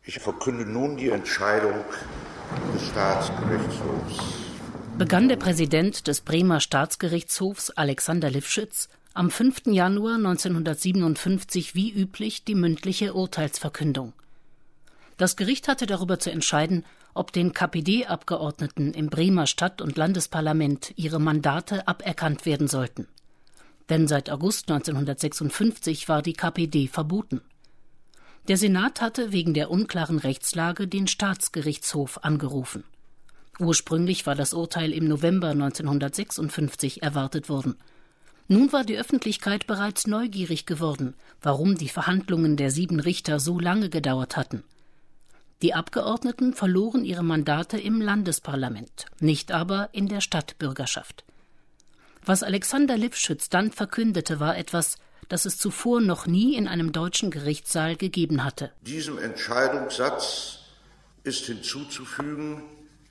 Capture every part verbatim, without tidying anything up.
Ich verkünde nun die Entscheidung des Staatsgerichtshofs. Begann der Präsident des Bremer Staatsgerichtshofs, Alexander Lifschitz, am fünften Januar neunzehnhundertsiebenundfünfzig wie üblich die mündliche Urteilsverkündung. Das Gericht hatte darüber zu entscheiden, ob den K P D-Abgeordneten im Bremer Stadt- und Landesparlament ihre Mandate aberkannt werden sollten. Denn seit August neunzehnhundertsechsundfünfzig war die K P D verboten. Der Senat hatte wegen der unklaren Rechtslage den Staatsgerichtshof angerufen. Ursprünglich war das Urteil im November neunzehnhundertsechsundfünfzig erwartet worden. Nun war die Öffentlichkeit bereits neugierig geworden, warum die Verhandlungen der sieben Richter so lange gedauert hatten. Die Abgeordneten verloren ihre Mandate im Landesparlament, nicht aber in der Stadtbürgerschaft. Was Alexander Lifschitz dann verkündete, war etwas, das es zuvor noch nie in einem deutschen Gerichtssaal gegeben hatte. Diesem Entscheidungssatz ist hinzuzufügen,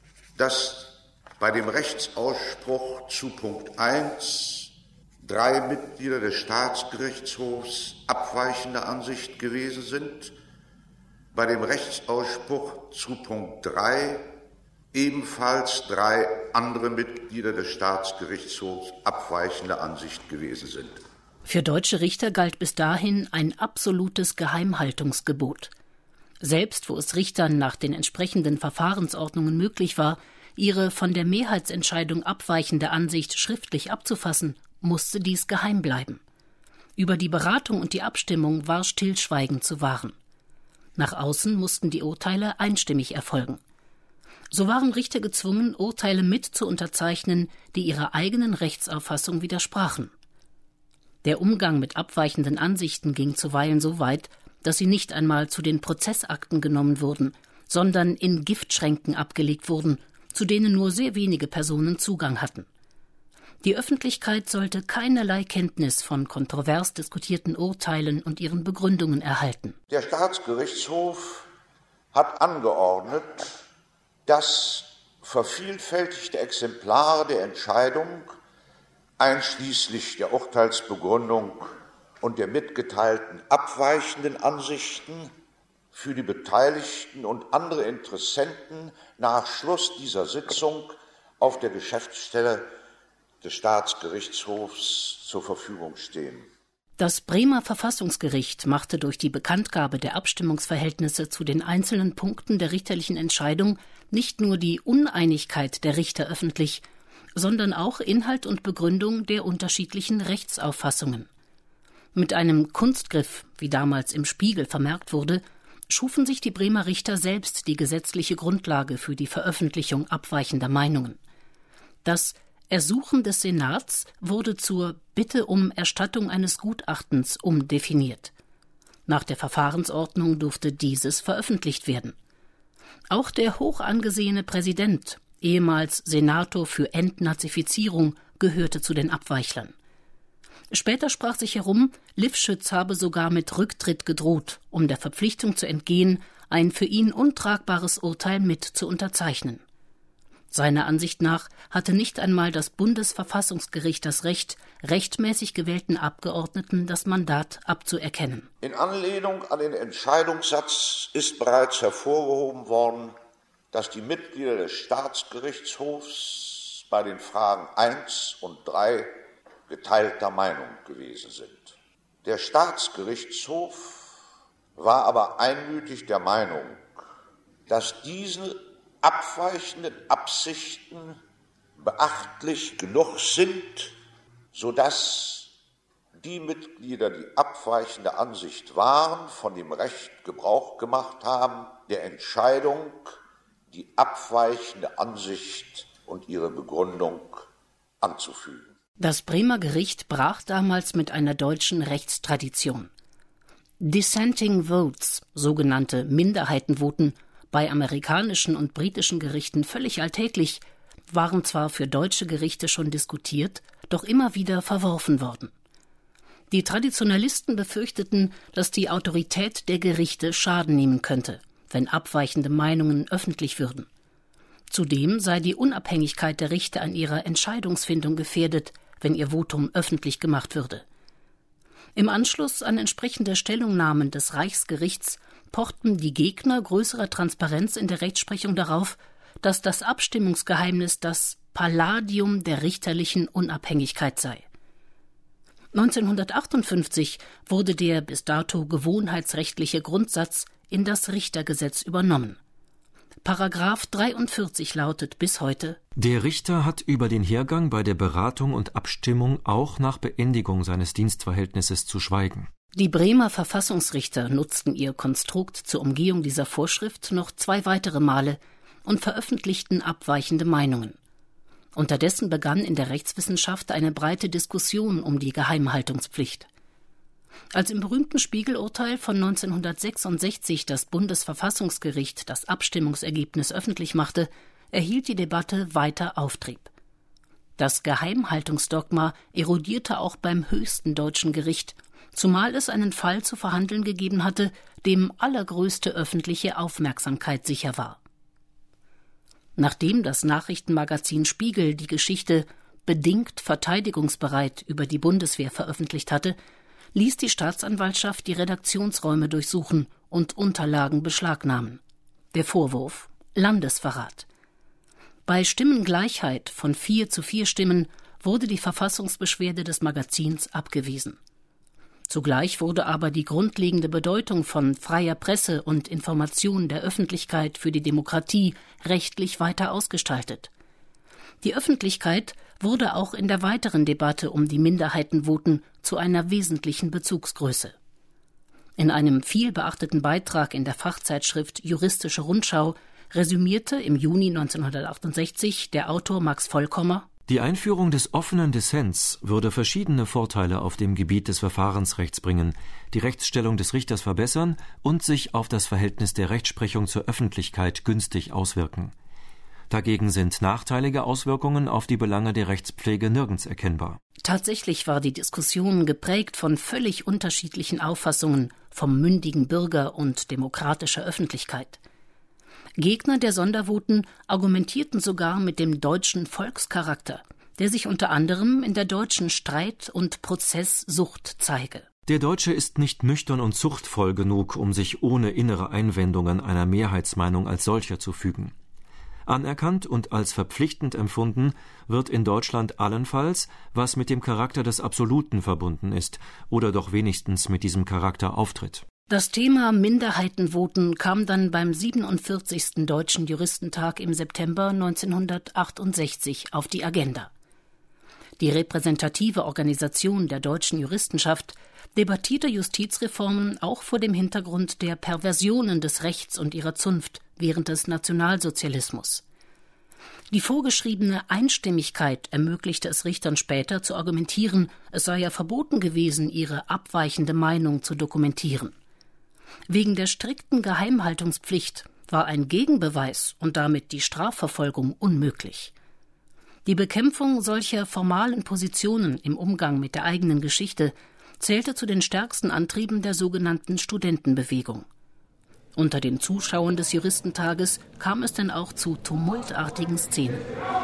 dass bei dem Rechtsausspruch zu Punkt eins drei Mitglieder des Staatsgerichtshofs abweichender Ansicht gewesen sind, bei dem Rechtsausspruch zu Punkt drei ebenfalls drei andere Mitglieder des Staatsgerichtshofs abweichender Ansicht gewesen sind. Für deutsche Richter galt bis dahin ein absolutes Geheimhaltungsgebot. Selbst wo es Richtern nach den entsprechenden Verfahrensordnungen möglich war, ihre von der Mehrheitsentscheidung abweichende Ansicht schriftlich abzufassen, musste dies geheim bleiben. Über die Beratung und die Abstimmung war Stillschweigen zu wahren. Nach außen mussten die Urteile einstimmig erfolgen. So waren Richter gezwungen, Urteile mit zu unterzeichnen, die ihrer eigenen Rechtsauffassung widersprachen. Der Umgang mit abweichenden Ansichten ging zuweilen so weit, dass sie nicht einmal zu den Prozessakten genommen wurden, sondern in Giftschränken abgelegt wurden, zu denen nur sehr wenige Personen Zugang hatten. Die Öffentlichkeit sollte keinerlei Kenntnis von kontrovers diskutierten Urteilen und ihren Begründungen erhalten. Der Staatsgerichtshof hat angeordnet, dass vervielfältigte Exemplare der Entscheidung einschließlich der Urteilsbegründung und der mitgeteilten abweichenden Ansichten für die Beteiligten und andere Interessenten nach Schluss dieser Sitzung auf der Geschäftsstelle des Staatsgerichtshofs zur Verfügung stehen. Das Bremer Verfassungsgericht machte durch die Bekanntgabe der Abstimmungsverhältnisse zu den einzelnen Punkten der richterlichen Entscheidung nicht nur die Uneinigkeit der Richter öffentlich, sondern auch Inhalt und Begründung der unterschiedlichen Rechtsauffassungen. Mit einem Kunstgriff, wie damals im Spiegel vermerkt wurde, schufen sich die Bremer Richter selbst die gesetzliche Grundlage für die Veröffentlichung abweichender Meinungen. Das Ersuchen des Senats wurde zur Bitte um Erstattung eines Gutachtens umdefiniert. Nach der Verfahrensordnung durfte dieses veröffentlicht werden. Auch der hoch angesehene Präsident, ehemals Senator für Entnazifizierung, gehörte zu den Abweichlern. Später sprach sich herum, Lifschitz habe sogar mit Rücktritt gedroht, um der Verpflichtung zu entgehen, ein für ihn untragbares Urteil mit zu unterzeichnen. Seiner Ansicht nach hatte nicht einmal das Bundesverfassungsgericht das Recht, rechtmäßig gewählten Abgeordneten das Mandat abzuerkennen. In Anlehnung an den Entscheidungssatz ist bereits hervorgehoben worden, dass die Mitglieder des Staatsgerichtshofs bei den Fragen eins und drei geteilter Meinung gewesen sind. Der Staatsgerichtshof war aber einmütig der Meinung, dass diese abweichenden Absichten beachtlich genug sind, sodass die Mitglieder, die abweichende Ansicht waren, von dem Recht Gebrauch gemacht haben, der Entscheidung die abweichende Ansicht und ihre Begründung anzufügen. Das Bremer Gericht brach damals mit einer deutschen Rechtstradition. Dissenting Votes, sogenannte Minderheitenvoten, bei amerikanischen und britischen Gerichten völlig alltäglich, waren zwar für deutsche Gerichte schon diskutiert, doch immer wieder verworfen worden. Die Traditionalisten befürchteten, dass die Autorität der Gerichte Schaden nehmen könnte, wenn abweichende Meinungen öffentlich würden. Zudem sei die Unabhängigkeit der Richter an ihrer Entscheidungsfindung gefährdet, wenn ihr Votum öffentlich gemacht würde. Im Anschluss an entsprechende Stellungnahmen des Reichsgerichts pochten die Gegner größerer Transparenz in der Rechtsprechung darauf, dass das Abstimmungsgeheimnis das Palladium der richterlichen Unabhängigkeit sei. neunzehnhundertachtundfünfzig wurde der bis dato gewohnheitsrechtliche Grundsatz in das Richtergesetz übernommen. Paragraph dreiundvierzig lautet bis heute: Der Richter hat über den Hergang bei der Beratung und Abstimmung auch nach Beendigung seines Dienstverhältnisses zu schweigen. Die Bremer Verfassungsrichter nutzten ihr Konstrukt zur Umgehung dieser Vorschrift noch zwei weitere Male und veröffentlichten abweichende Meinungen. Unterdessen begann in der Rechtswissenschaft eine breite Diskussion um die Geheimhaltungspflicht. Als im berühmten Spiegel-Urteil von neunzehnhundertsechsundsechzig das Bundesverfassungsgericht das Abstimmungsergebnis öffentlich machte, erhielt die Debatte weiter Auftrieb. Das Geheimhaltungsdogma erodierte auch beim höchsten deutschen Gericht, zumal es einen Fall zu verhandeln gegeben hatte, dem allergrößte öffentliche Aufmerksamkeit sicher war. Nachdem das Nachrichtenmagazin Spiegel die Geschichte »Bedingt verteidigungsbereit« über die Bundeswehr veröffentlicht hatte, ließ die Staatsanwaltschaft die Redaktionsräume durchsuchen und Unterlagen beschlagnahmen. Der Vorwurf: Landesverrat. Bei Stimmengleichheit von vier zu vier Stimmen wurde die Verfassungsbeschwerde des Magazins abgewiesen. Zugleich wurde aber die grundlegende Bedeutung von freier Presse und Information der Öffentlichkeit für die Demokratie rechtlich weiter ausgestaltet. Die Öffentlichkeit wurde auch in der weiteren Debatte um die Minderheitenvoten zu einer wesentlichen Bezugsgröße. In einem vielbeachteten Beitrag in der Fachzeitschrift Juristische Rundschau resümierte im Juni neunzehnhundertachtundsechzig der Autor Max Vollkommer: Die Einführung des offenen Dissents würde verschiedene Vorteile auf dem Gebiet des Verfahrensrechts bringen, die Rechtsstellung des Richters verbessern und sich auf das Verhältnis der Rechtsprechung zur Öffentlichkeit günstig auswirken. Dagegen sind nachteilige Auswirkungen auf die Belange der Rechtspflege nirgends erkennbar. Tatsächlich war die Diskussion geprägt von völlig unterschiedlichen Auffassungen vom mündigen Bürger und demokratischer Öffentlichkeit. Gegner der Sondervoten argumentierten sogar mit dem deutschen Volkscharakter, der sich unter anderem in der deutschen Streit- und Prozesssucht zeige. Der Deutsche ist nicht nüchtern und zuchtvoll genug, um sich ohne innere Einwendungen einer Mehrheitsmeinung als solcher zu fügen. Anerkannt und als verpflichtend empfunden wird in Deutschland allenfalls, was mit dem Charakter des Absoluten verbunden ist oder doch wenigstens mit diesem Charakter auftritt. Das Thema Minderheitenvoten kam dann beim siebenundvierzigsten Deutschen Juristentag im September neunzehnhundertachtundsechzig auf die Agenda. Die repräsentative Organisation der deutschen Juristenschaft debattierte Justizreformen auch vor dem Hintergrund der Perversionen des Rechts und ihrer Zunft während des Nationalsozialismus. Die vorgeschriebene Einstimmigkeit ermöglichte es Richtern später zu argumentieren, es sei ja verboten gewesen, ihre abweichende Meinung zu dokumentieren. Wegen der strikten Geheimhaltungspflicht war ein Gegenbeweis und damit die Strafverfolgung unmöglich. Die Bekämpfung solcher formalen Positionen im Umgang mit der eigenen Geschichte zählte zu den stärksten Antrieben der sogenannten Studentenbewegung. Unter den Zuschauern des Juristentages kam es denn auch zu tumultartigen Szenen.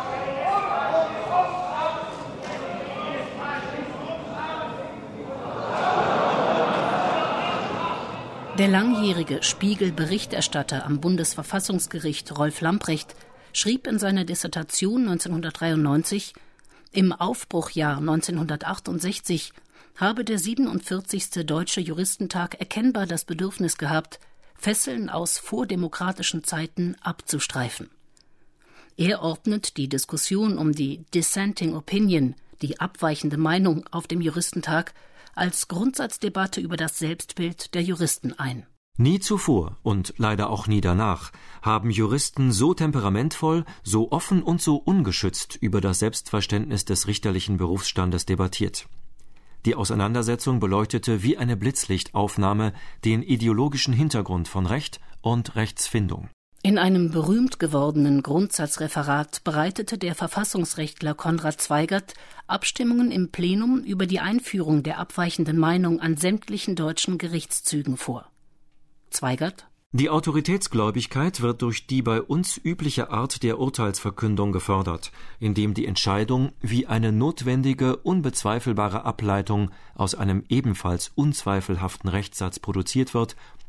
Der langjährige Spiegel-Berichterstatter am Bundesverfassungsgericht Rolf Lamprecht schrieb in seiner Dissertation neunzehnhundertdreiundneunzig, im Aufbruchjahr neunzehnhundertachtundsechzig habe der siebenundvierzigste Deutsche Juristentag erkennbar das Bedürfnis gehabt, Fesseln aus vordemokratischen Zeiten abzustreifen. Er ordnet die Diskussion um die Dissenting Opinion, die abweichende Meinung auf dem Juristentag, als Grundsatzdebatte über das Selbstbild der Juristen ein. Nie zuvor und leider auch nie danach haben Juristen so temperamentvoll, so offen und so ungeschützt über das Selbstverständnis des richterlichen Berufsstandes debattiert. Die Auseinandersetzung beleuchtete wie eine Blitzlichtaufnahme den ideologischen Hintergrund von Recht und Rechtsfindung. In einem berühmt gewordenen Grundsatzreferat bereitete der Verfassungsrechtler Konrad Zweigert Abstimmungen im Plenum über die Einführung der abweichenden Meinung an sämtlichen deutschen Gerichtszügen vor. Zweigert: Die Autoritätsgläubigkeit wird durch die bei uns übliche Art der Urteilsverkündung gefördert, indem die Entscheidung wie eine notwendige, unbezweifelbare Ableitung aus einem ebenfalls unzweifelhaften Rechtssatz produziert wird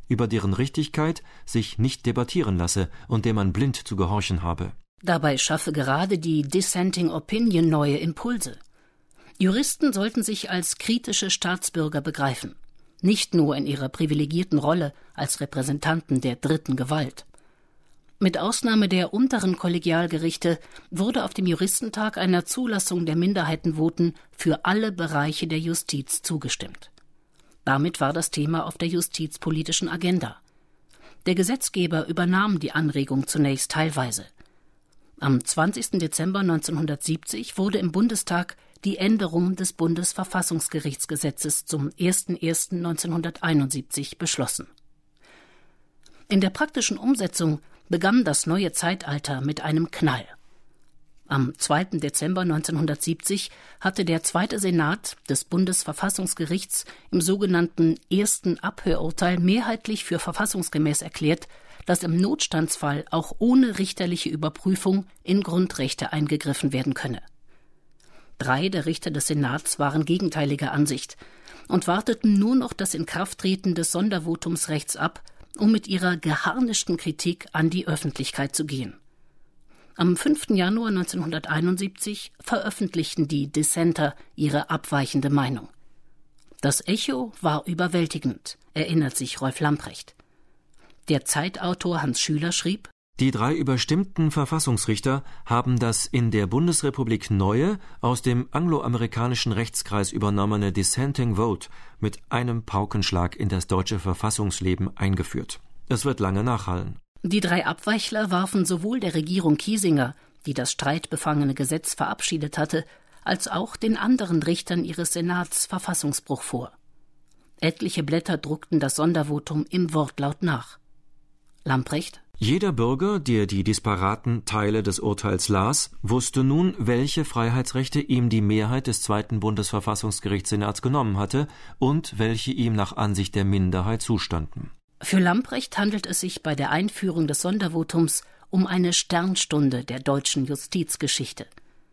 über deren Richtigkeit sich nicht debattieren lasse und dem man blind zu gehorchen habe. Dabei schaffe gerade die Dissenting Opinion neue Impulse. Juristen sollten sich als kritische Staatsbürger begreifen, nicht nur in ihrer privilegierten Rolle als Repräsentanten der dritten Gewalt. Mit Ausnahme der unteren Kollegialgerichte wurde auf dem Juristentag einer Zulassung der Minderheitenvoten für alle Bereiche der Justiz zugestimmt. Damit war das Thema auf der justizpolitischen Agenda. Der Gesetzgeber übernahm die Anregung zunächst teilweise. Am zwanzigsten Dezember neunzehnhundertsiebzig wurde im Bundestag die Änderung des Bundesverfassungsgerichtsgesetzes zum ersten ersten neunzehnhunderteinundsiebzig beschlossen. In der praktischen Umsetzung begann das neue Zeitalter mit einem Knall. Am zweiten Dezember neunzehnhundertsiebzig hatte der Zweite Senat des Bundesverfassungsgerichts im sogenannten ersten Abhörurteil mehrheitlich für verfassungsgemäß erklärt, dass im Notstandsfall auch ohne richterliche Überprüfung in Grundrechte eingegriffen werden könne. Drei der Richter des Senats waren gegenteiliger Ansicht und warteten nur noch das Inkrafttreten des Sondervotumsrechts ab, um mit ihrer geharnischten Kritik an die Öffentlichkeit zu gehen. Am fünften Januar neunzehnhunderteinundsiebzig veröffentlichten die Dissenter ihre abweichende Meinung. Das Echo war überwältigend, erinnert sich Rolf Lamprecht. Der Zeitautor Hans Schüler schrieb: Die drei überstimmten Verfassungsrichter haben das in der Bundesrepublik neue, aus dem angloamerikanischen Rechtskreis übernommene Dissenting Vote mit einem Paukenschlag in das deutsche Verfassungsleben eingeführt. Es wird lange nachhallen. Die drei Abweichler warfen sowohl der Regierung Kiesinger, die das streitbefangene Gesetz verabschiedet hatte, als auch den anderen Richtern ihres Senats Verfassungsbruch vor. Etliche Blätter druckten das Sondervotum im Wortlaut nach. Lamprecht: Jeder Bürger, der die disparaten Teile des Urteils las, wusste nun, welche Freiheitsrechte ihm die Mehrheit des zweiten Bundesverfassungsgerichtssenats genommen hatte und welche ihm nach Ansicht der Minderheit zustanden. Für Lamprecht handelt es sich bei der Einführung des Sondervotums um eine Sternstunde der deutschen Justizgeschichte.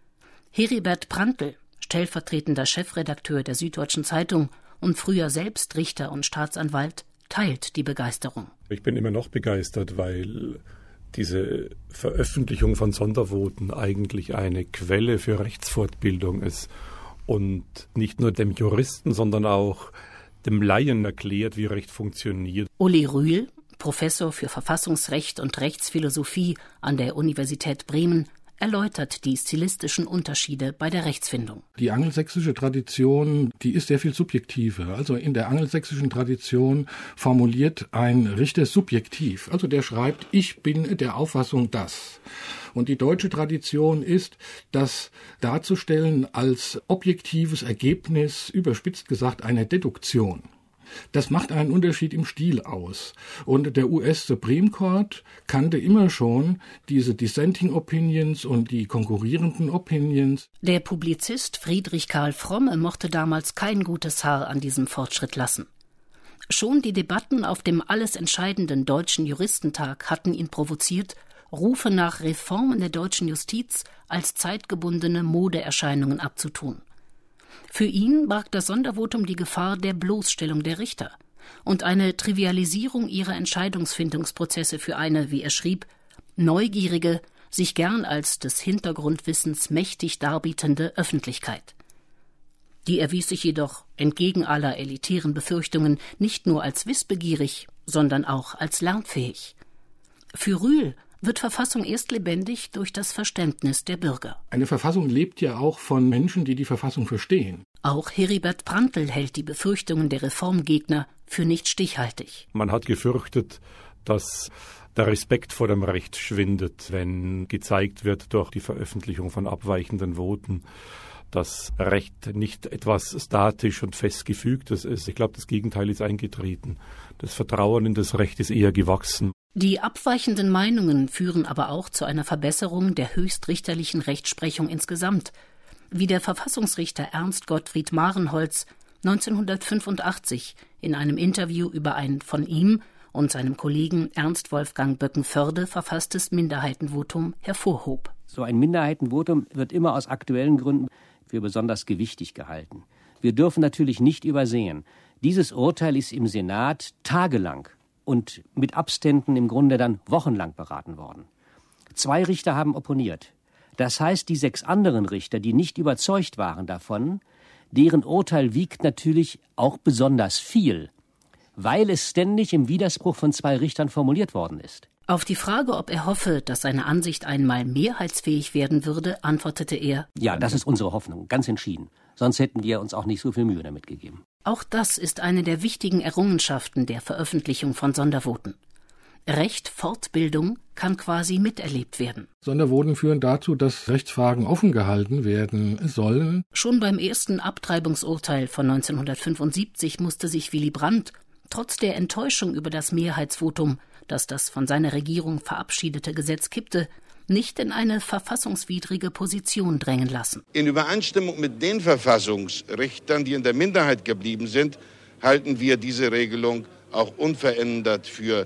Heribert Prantl, stellvertretender Chefredakteur der Süddeutschen Zeitung und früher selbst Richter und Staatsanwalt, teilt die Begeisterung. Ich bin immer noch begeistert, weil diese Veröffentlichung von Sondervoten eigentlich eine Quelle für Rechtsfortbildung ist und nicht nur dem Juristen, sondern auch dem Laien erklärt, wie Recht funktioniert. Uli Rühl, Professor für Verfassungsrecht und Rechtsphilosophie an der Universität Bremen, erläutert die stilistischen Unterschiede bei der Rechtsfindung. Die angelsächsische Tradition, die ist sehr viel subjektiver. Also in der angelsächsischen Tradition formuliert ein Richter subjektiv. Also der schreibt, ich bin der Auffassung das. Und die deutsche Tradition ist, das darzustellen als objektives Ergebnis, überspitzt gesagt, einer Deduktion. Das macht einen Unterschied im Stil aus. Und der U S Supreme Court kannte immer schon diese Dissenting Opinions und die konkurrierenden Opinions. Der Publizist Friedrich Karl Fromme mochte damals kein gutes Haar an diesem Fortschritt lassen. Schon die Debatten auf dem alles entscheidenden Deutschen Juristentag hatten ihn provoziert, Rufe nach Reformen der deutschen Justiz als zeitgebundene Modeerscheinungen abzutun. Für ihn barg das Sondervotum die Gefahr der Bloßstellung der Richter und eine Trivialisierung ihrer Entscheidungsfindungsprozesse für eine, wie er schrieb, neugierige, sich gern als des Hintergrundwissens mächtig darbietende Öffentlichkeit. Die erwies sich jedoch, entgegen aller elitären Befürchtungen, nicht nur als wissbegierig, sondern auch als lernfähig. Für Rühl wird Verfassung erst lebendig durch das Verständnis der Bürger. Eine Verfassung lebt ja auch von Menschen, die die Verfassung verstehen. Auch Heribert Prantl hält die Befürchtungen der Reformgegner für nicht stichhaltig. Man hat gefürchtet, dass der Respekt vor dem Recht schwindet, wenn gezeigt wird durch die Veröffentlichung von abweichenden Voten, dass Recht nicht etwas statisch und festgefügtes ist. Ich glaube, das Gegenteil ist eingetreten. Das Vertrauen in das Recht ist eher gewachsen. Die abweichenden Meinungen führen aber auch zu einer Verbesserung der höchstrichterlichen Rechtsprechung insgesamt, wie der Verfassungsrichter Ernst Gottfried Marenholz neunzehnhundertfünfundachtzig in einem Interview über ein von ihm und seinem Kollegen Ernst Wolfgang Böckenförde verfasstes Minderheitenvotum hervorhob. So ein Minderheitenvotum wird immer aus aktuellen Gründen für besonders gewichtig gehalten. Wir dürfen natürlich nicht übersehen, dieses Urteil ist im Senat tagelang und mit Abständen im Grunde dann wochenlang beraten worden. Zwei Richter haben opponiert. Das heißt, die sechs anderen Richter, die nicht überzeugt waren davon, deren Urteil wiegt natürlich auch besonders viel, weil es ständig im Widerspruch von zwei Richtern formuliert worden ist. Auf die Frage, ob er hoffe, dass seine Ansicht einmal mehrheitsfähig werden würde, antwortete er: Ja, das ist unsere Hoffnung, ganz entschieden. Sonst hätten wir uns auch nicht so viel Mühe damit gegeben. Auch das ist eine der wichtigen Errungenschaften der Veröffentlichung von Sondervoten. Recht, Fortbildung kann quasi miterlebt werden. Sondervoten führen dazu, dass Rechtsfragen offen gehalten werden sollen. Schon beim ersten Abtreibungsurteil von neunzehnhundertfünfundsiebzig musste sich Willy Brandt trotz der Enttäuschung über das Mehrheitsvotum, das das von seiner Regierung verabschiedete Gesetz kippte, nicht in eine verfassungswidrige Position drängen lassen. In Übereinstimmung mit den Verfassungsrichtern, die in der Minderheit geblieben sind, halten wir diese Regelung auch unverändert für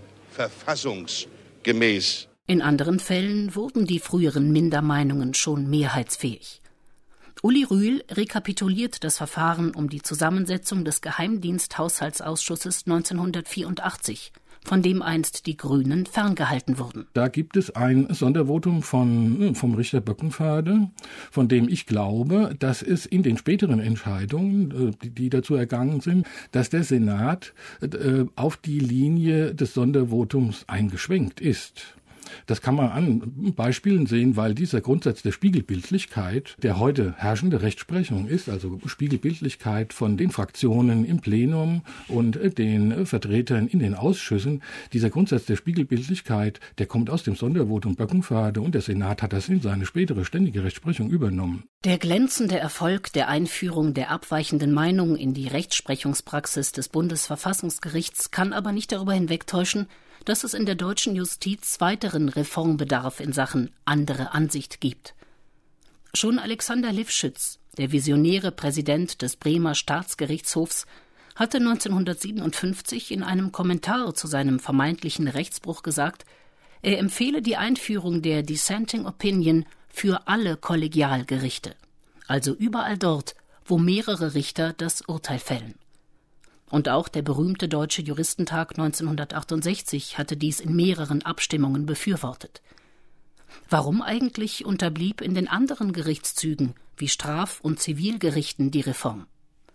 verfassungsgemäß. In anderen Fällen wurden die früheren Mindermeinungen schon mehrheitsfähig. Uli Rühl rekapituliert das Verfahren um die Zusammensetzung des Geheimdiensthaushaltsausschusses neunzehnhundertvierundachtzig, von dem einst die Grünen ferngehalten wurden. Da gibt es ein Sondervotum von, vom Richter Böckenförde, von dem ich glaube, dass es in den späteren Entscheidungen, die dazu ergangen sind, dass der Senat auf die Linie des Sondervotums eingeschwenkt ist. Das kann man an Beispielen sehen, weil dieser Grundsatz der Spiegelbildlichkeit, der heute herrschende Rechtsprechung ist, also Spiegelbildlichkeit von den Fraktionen im Plenum und den Vertretern in den Ausschüssen, dieser Grundsatz der Spiegelbildlichkeit, der kommt aus dem Sondervotum Böckenförde und der Senat hat das in seine spätere ständige Rechtsprechung übernommen. Der glänzende Erfolg der Einführung der abweichenden Meinung in die Rechtsprechungspraxis des Bundesverfassungsgerichts kann aber nicht darüber hinwegtäuschen, dass es in der deutschen Justiz weiteren Reformbedarf in Sachen andere Ansicht gibt. Schon Alexander Lifschitz, der visionäre Präsident des Bremer Staatsgerichtshofs, hatte neunzehnhundertsiebenundfünfzig in einem Kommentar zu seinem vermeintlichen Rechtsbruch gesagt, er empfehle die Einführung der Dissenting Opinion für alle Kollegialgerichte, also überall dort, wo mehrere Richter das Urteil fällen. Und auch der berühmte Deutsche Juristentag neunzehnhundertachtundsechzig hatte dies in mehreren Abstimmungen befürwortet. Warum eigentlich unterblieb in den anderen Gerichtszügen wie Straf- und Zivilgerichten die Reform?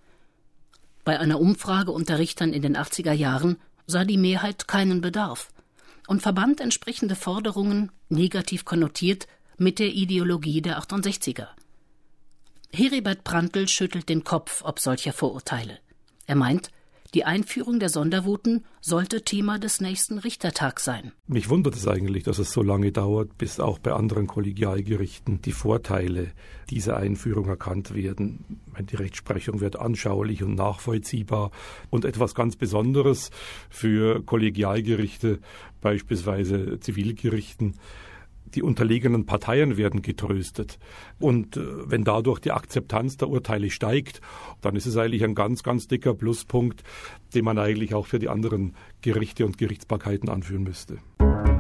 Bei einer Umfrage unter Richtern in den achtziger Jahren sah die Mehrheit keinen Bedarf und verband entsprechende Forderungen, negativ konnotiert, mit der Ideologie der achtundsechziger. Heribert Prantl schüttelt den Kopf ob solcher Vorurteile. Er meint, die Einführung der Sondervoten sollte Thema des nächsten Richtertags sein. Mich wundert es eigentlich, dass es so lange dauert, bis auch bei anderen Kollegialgerichten die Vorteile dieser Einführung erkannt werden. Die Rechtsprechung wird anschaulich und nachvollziehbar. Und etwas ganz Besonderes für Kollegialgerichte, beispielsweise Zivilgerichten: die unterlegenen Parteien werden getröstet. Und äh, wenn dadurch die Akzeptanz der Urteile steigt, dann ist es eigentlich ein ganz, ganz dicker Pluspunkt, den man eigentlich auch für die anderen Gerichte und Gerichtsbarkeiten anführen müsste.